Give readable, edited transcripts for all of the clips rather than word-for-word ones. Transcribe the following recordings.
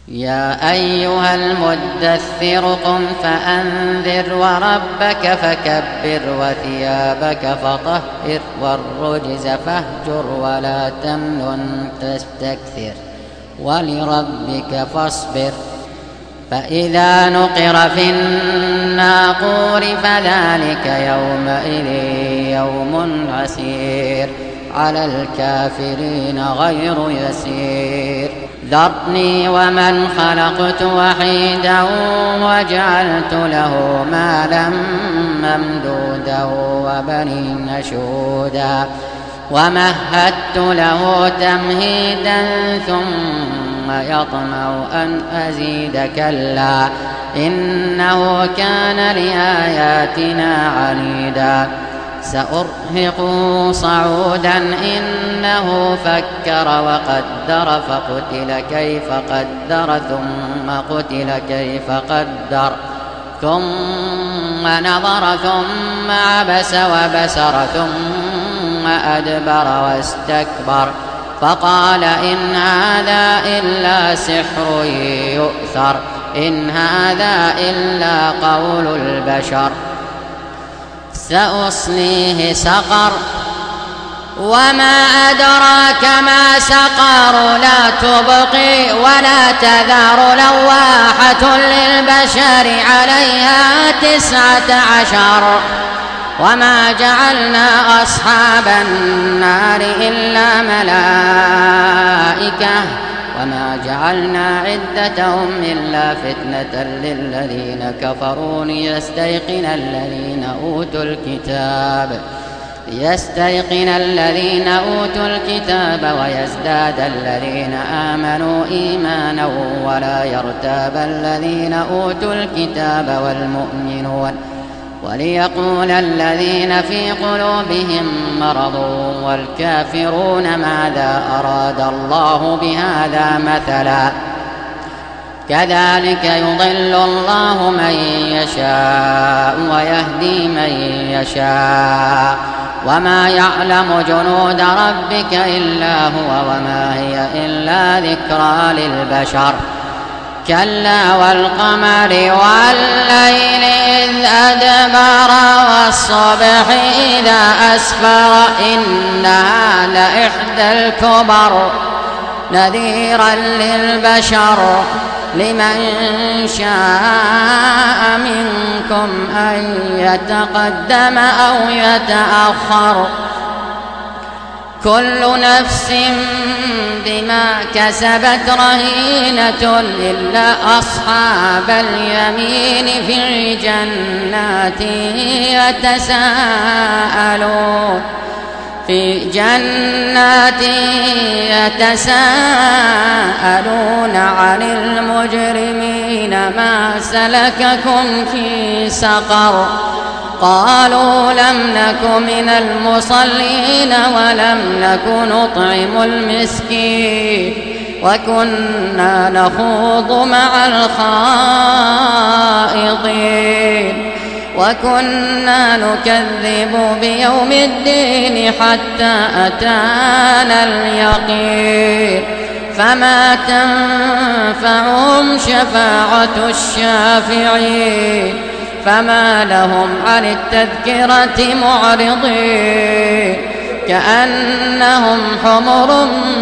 يا أيها المدثر قم فأنذر وربك فكبر وثيابك فطهر والرجز فاهجر ولا تمنن تستكثر ولربك فاصبر فإذا نقر في الناقور فذلك يومئذ يوم عسير على الكافرين غير يسير ذرني ومن خلقت وحيدا وجعلت له مالا ممدودا وبنين شهودا ومهدت له تمهيدا ثم يطمع أن أزيد كلا إنه كان لآياتنا عنيدا سأرهقه صعودا إنه فكر وقدر فقتل كيف قدر ثم قتل كيف قدر ثم نظر ثم عبس وبسر ثم أدبر واستكبر فقال إن هذا إلا سحر يؤثر إن هذا إلا قول البشر سأصليه سقر وما أدراك ما سقر لا تبقي ولا تذر لواحة للبشر عليها 19 وما جعلنا أصحاب النار إلا ملائكة وما جعلنا عدتهم إلا فتنة للذين كفروا ليستيقن الذين أوتوا الكتاب ويزداد الذين آمنوا إيمانا ولا يرتاب الذين أوتوا الكتاب والمؤمنون وليقول الذين في قلوبهم مرض والكافرون ماذا أراد الله بهذا مثلا كذلك يضل الله من يشاء ويهدي من يشاء وما يعلم جنود ربك إلا هو وما هي إلا ذكرى للبشر كلا والقمر والليل إذ أدبر والصبح إذا أسفر إنها لإحدى الكبر نذيرا للبشر لمن شاء منكم أن يتقدم أو يتأخر كل نفس بما كسبت رهينة إلا أصحاب اليمين في جنات يتساءلون عن المجرمين ما سلككم في سقر قالوا لم نك من المصلين ولم نك نطعم المسكين وكنا نخوض مع الخائضين وكنا نكذب بيوم الدين حتى أتانا اليقين فما تنفعهم شفاعة الشافعين فما لهم عن التذكرة معرضين كأنهم حمر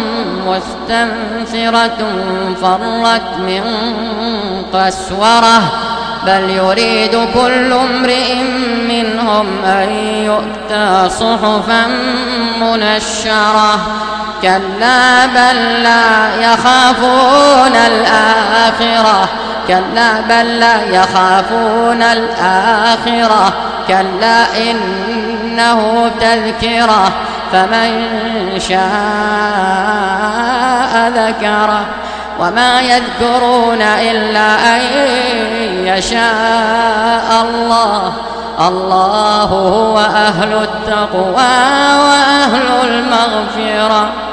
مستنفرة فرت من قسورة بل يريد كل امرئ منهم أن يؤتى صحفا منشرة كلا بل لا يخافون الآخرة كلا إنه تذكرة فمن شاء ذكره وما يذكرون إلا أن يشاء الله هو أهل التقوى وأهل المغفرة